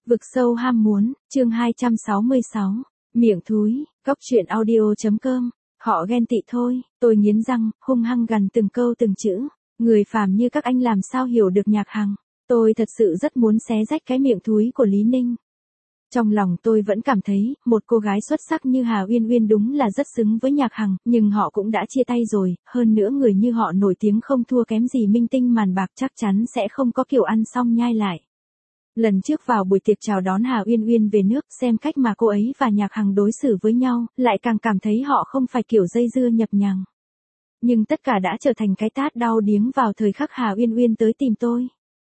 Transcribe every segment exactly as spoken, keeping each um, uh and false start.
Vực sâu ham muốn, chương hai trăm sáu mươi sáu, miệng thúi, góc truyện audio.com, họ ghen tị thôi, tôi nghiến răng, hung hăng gằn từng câu từng chữ, người phàm như các anh làm sao hiểu được Nhạc Hằng, tôi thật sự rất muốn xé rách cái miệng thúi của Lý Ninh. Trong lòng tôi vẫn cảm thấy, một cô gái xuất sắc như Hà Uyên Uyên đúng là rất xứng với Nhạc Hằng, nhưng họ cũng đã chia tay rồi, hơn nữa người như họ nổi tiếng không thua kém gì minh tinh màn bạc, chắc chắn sẽ không có kiểu ăn xong nhai lại. Lần trước vào buổi tiệc chào đón Hà Uyên Uyên về nước, xem cách mà cô ấy và Nhạc Hằng đối xử với nhau, lại càng cảm thấy họ không phải kiểu dây dưa nhập nhằng. Nhưng tất cả đã trở thành cái tát đau điếng vào thời khắc Hà Uyên Uyên tới tìm tôi.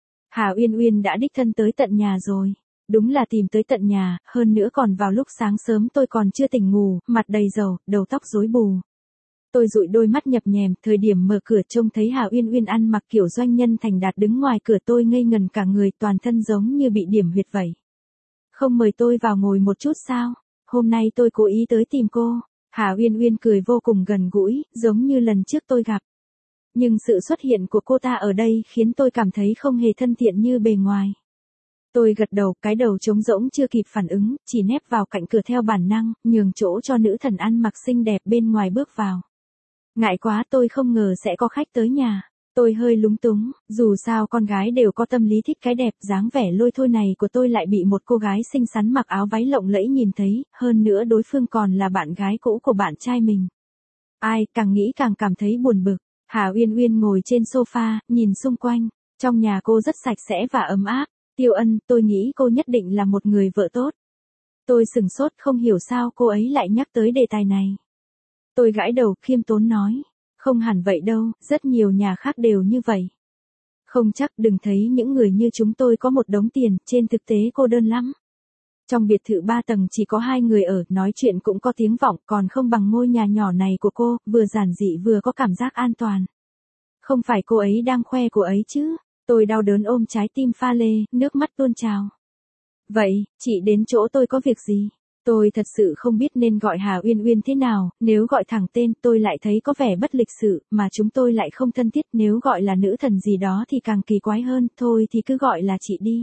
Hà Uyên Uyên đã đích thân tới tận nhà rồi. Đúng là tìm tới tận nhà, hơn nữa còn vào lúc sáng sớm tôi còn chưa tỉnh ngủ, mặt đầy dầu, đầu tóc rối bù. Tôi dụi đôi mắt nhập nhèm, thời điểm mở cửa trông thấy Hà Uyên Uyên ăn mặc kiểu doanh nhân thành đạt đứng ngoài cửa, tôi ngây ngần cả người, toàn thân giống như bị điểm huyệt vậy. Không mời tôi vào ngồi một chút sao? Hôm nay tôi cố ý tới tìm cô. Hà Uyên Uyên cười vô cùng gần gũi, giống như lần trước tôi gặp. Nhưng sự xuất hiện của cô ta ở đây khiến tôi cảm thấy không hề thân thiện như bề ngoài. Tôi gật đầu, cái đầu trống rỗng chưa kịp phản ứng, chỉ nép vào cạnh cửa theo bản năng, nhường chỗ cho nữ thần ăn mặc xinh đẹp bên ngoài bước vào. Ngại quá, tôi không ngờ sẽ có khách tới nhà. Tôi hơi lúng túng, dù sao con gái đều có tâm lý thích cái đẹp, dáng vẻ lôi thôi này của tôi lại bị một cô gái xinh xắn mặc áo váy lộng lẫy nhìn thấy, hơn nữa đối phương còn là bạn gái cũ của bạn trai mình. Ai, càng nghĩ càng cảm thấy buồn bực. Hà Uyên Uyên ngồi trên sofa, nhìn xung quanh. Trong nhà cô rất sạch sẽ và ấm áp. Tiêu Ân, tôi nghĩ cô nhất định là một người vợ tốt. Tôi sừng sốt, không hiểu sao cô ấy lại nhắc tới đề tài này. Tôi gãi đầu, khiêm tốn nói. Không hẳn vậy đâu, rất nhiều nhà khác đều như vậy. Không chắc, đừng thấy những người như chúng tôi có một đống tiền, trên thực tế cô đơn lắm. Trong biệt thự ba tầng chỉ có hai người ở, nói chuyện cũng có tiếng vọng, còn không bằng ngôi nhà nhỏ này của cô, vừa giản dị vừa có cảm giác an toàn. Không phải cô ấy đang khoe cô ấy chứ? Tôi đau đớn ôm trái tim pha lê, nước mắt tuôn trào. Vậy, chị đến chỗ tôi có việc gì? Tôi thật sự không biết nên gọi Hà Uyên Uyên thế nào, nếu gọi thẳng tên tôi lại thấy có vẻ bất lịch sự, mà chúng tôi lại không thân thiết, nếu gọi là nữ thần gì đó thì càng kỳ quái hơn, thôi thì cứ gọi là chị đi.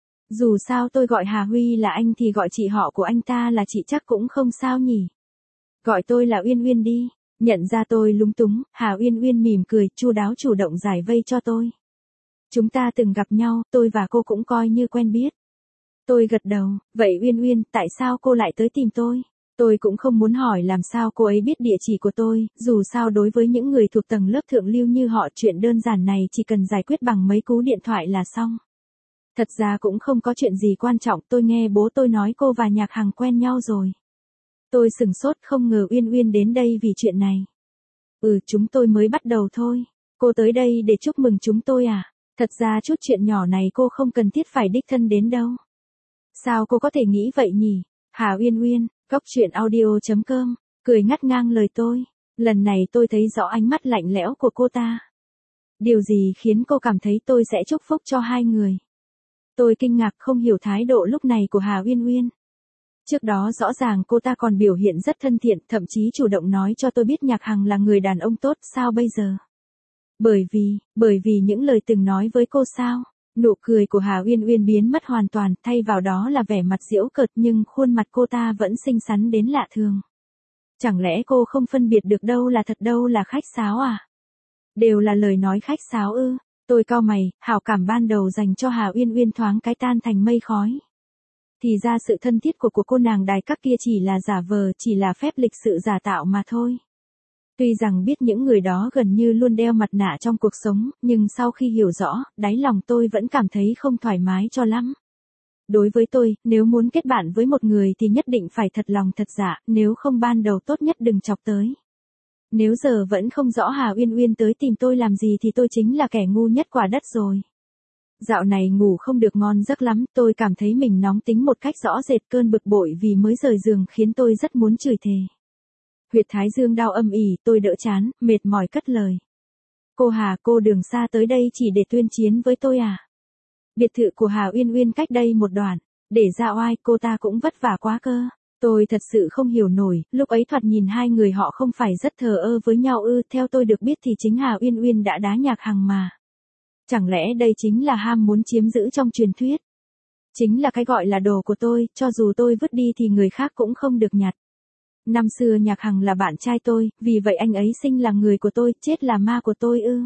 Dù sao tôi gọi Hà Huy là anh thì gọi chị họ của anh ta là chị chắc cũng không sao nhỉ. Gọi tôi là Uyên Uyên đi. Nhận ra tôi lúng túng, Hà Uyên Uyên mỉm cười, chu đáo chủ động giải vây cho tôi. Chúng ta từng gặp nhau, tôi và cô cũng coi như quen biết. Tôi gật đầu, vậy Uyên Uyên, tại sao cô lại tới tìm tôi? Tôi cũng không muốn hỏi làm sao cô ấy biết địa chỉ của tôi, dù sao đối với những người thuộc tầng lớp thượng lưu như họ, chuyện đơn giản này chỉ cần giải quyết bằng mấy cú điện thoại là xong. Thật ra cũng không có chuyện gì quan trọng, tôi nghe bố tôi nói cô và Nhạc Hằng quen nhau rồi. Tôi sừng sốt, không ngờ Uyên Uyên đến đây vì chuyện này. Ừ, chúng tôi mới bắt đầu thôi. Cô tới đây để chúc mừng chúng tôi à? Thật ra chút chuyện nhỏ này cô không cần thiết phải đích thân đến đâu. Sao cô có thể nghĩ vậy nhỉ? Hà Uyên Uyên, góc truyện audio.com, cười ngắt ngang lời tôi. Lần này tôi thấy rõ ánh mắt lạnh lẽo của cô ta. Điều gì khiến cô cảm thấy tôi sẽ chúc phúc cho hai người? Tôi kinh ngạc không hiểu thái độ lúc này của Hà Uyên Uyên. Trước đó rõ ràng cô ta còn biểu hiện rất thân thiện, thậm chí chủ động nói cho tôi biết Nhạc Hằng là người đàn ông tốt, sao bây giờ? Bởi vì, bởi vì những lời từng nói với cô sao? Nụ cười của Hà Uyên Uyên biến mất hoàn toàn, thay vào đó là vẻ mặt giễu cợt, nhưng khuôn mặt cô ta vẫn xinh xắn đến lạ thường. Chẳng lẽ cô không phân biệt được đâu là thật đâu là khách sáo à? Đều là lời nói khách sáo ư? Tôi cau mày, hảo cảm ban đầu dành cho Hà Uyên Uyên thoáng cái tan thành mây khói. Thì ra sự thân thiết của của cô nàng đài các kia chỉ là giả vờ, chỉ là phép lịch sự giả tạo mà thôi. Tuy rằng biết những người đó gần như luôn đeo mặt nạ trong cuộc sống, nhưng sau khi hiểu rõ, đáy lòng tôi vẫn cảm thấy không thoải mái cho lắm. Đối với tôi, nếu muốn kết bạn với một người thì nhất định phải thật lòng thật dạ, nếu không ban đầu tốt nhất đừng chọc tới. Nếu giờ vẫn không rõ Hà Uyên Uyên tới tìm tôi làm gì thì tôi chính là kẻ ngu nhất quả đất rồi. Dạo này ngủ không được ngon giấc lắm, tôi cảm thấy mình nóng tính một cách rõ rệt, cơn bực bội vì mới rời giường khiến tôi rất muốn chửi thề. Huyệt thái dương đau âm ỉ, tôi đỡ chán, mệt mỏi cất lời. Cô Hà, cô đường xa tới đây chỉ để tuyên chiến với tôi à? Biệt thự của Hà Uyên Uyên cách đây một đoạn, để ra oai cô ta cũng vất vả quá cơ. Tôi thật sự không hiểu nổi, lúc ấy thoạt nhìn hai người họ không phải rất thờ ơ với nhau ư? Theo tôi được biết thì chính Hà Uyên Uyên đã đá Nhạc Hằng mà. Chẳng lẽ đây chính là ham muốn chiếm giữ trong truyền thuyết? Chính là cái gọi là đồ của tôi, cho dù tôi vứt đi thì người khác cũng không được nhặt. Năm xưa Nhạc Hằng là bạn trai tôi, vì vậy anh ấy sinh là người của tôi, chết là ma của tôi ư.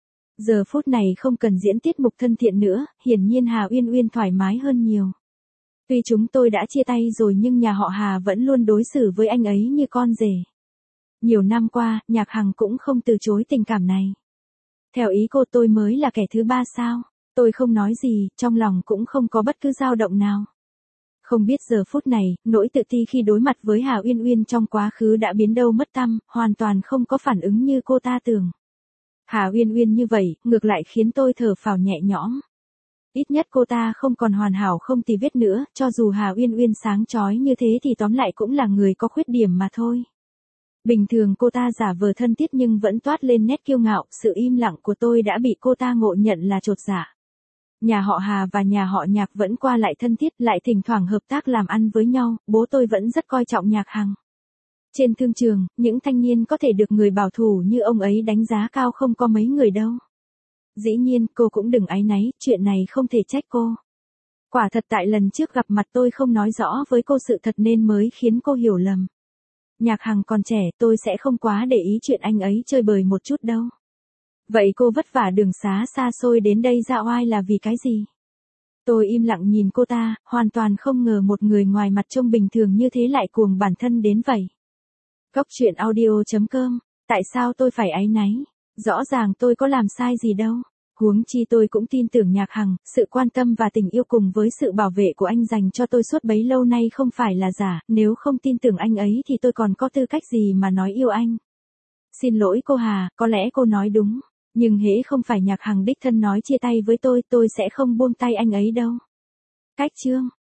Giờ phút này không cần diễn tiết mục thân thiện nữa, hiển nhiên Hà Uyên Uyên thoải mái hơn nhiều. Tuy chúng tôi đã chia tay rồi nhưng nhà họ Hà vẫn luôn đối xử với anh ấy như con rể. Nhiều năm qua, Nhạc Hằng cũng không từ chối tình cảm này. Theo ý cô tôi mới là kẻ thứ ba sao? Tôi không nói gì, trong lòng cũng không có bất cứ dao động nào. Không biết giờ phút này, nỗi tự ti khi đối mặt với Hà Uyên Uyên trong quá khứ đã biến đâu mất tăm, hoàn toàn không có phản ứng như cô ta tưởng. Hà Uyên Uyên như vậy, ngược lại khiến tôi thở phào nhẹ nhõm. Ít nhất cô ta không còn hoàn hảo không tì vết nữa, cho dù Hà Uyên Uyên sáng chói như thế thì tóm lại cũng là người có khuyết điểm mà thôi. Bình thường cô ta giả vờ thân thiết nhưng vẫn toát lên nét kiêu ngạo, sự im lặng của tôi đã bị cô ta ngộ nhận là chột dạ. Nhà họ Hà và nhà họ Nhạc vẫn qua lại thân thiết, lại thỉnh thoảng hợp tác làm ăn với nhau, bố tôi vẫn rất coi trọng Nhạc Hằng. Trên thương trường, những thanh niên có thể được người bảo thủ như ông ấy đánh giá cao không có mấy người đâu. Dĩ nhiên, cô cũng đừng áy náy, chuyện này không thể trách cô. Quả thật tại lần trước gặp mặt tôi không nói rõ với cô sự thật nên mới khiến cô hiểu lầm. Nhạc Hằng còn trẻ, tôi sẽ không quá để ý chuyện anh ấy chơi bời một chút đâu. Vậy cô vất vả đường xá xa xôi đến đây ra oai là vì cái gì? Tôi im lặng nhìn cô ta, hoàn toàn không ngờ một người ngoài mặt trông bình thường như thế lại cuồng bản thân đến vậy. Cốc truyện audio chấm com, tại sao tôi phải áy náy? Rõ ràng tôi có làm sai gì đâu. Huống chi tôi cũng tin tưởng Nhạc Hằng, sự quan tâm và tình yêu cùng với sự bảo vệ của anh dành cho tôi suốt bấy lâu nay không phải là giả, nếu không tin tưởng anh ấy thì tôi còn có tư cách gì mà nói yêu anh. Xin lỗi cô Hà, có lẽ cô nói đúng, nhưng hễ không phải Nhạc Hằng đích thân nói chia tay với tôi, tôi sẽ không buông tay anh ấy đâu. Cách chương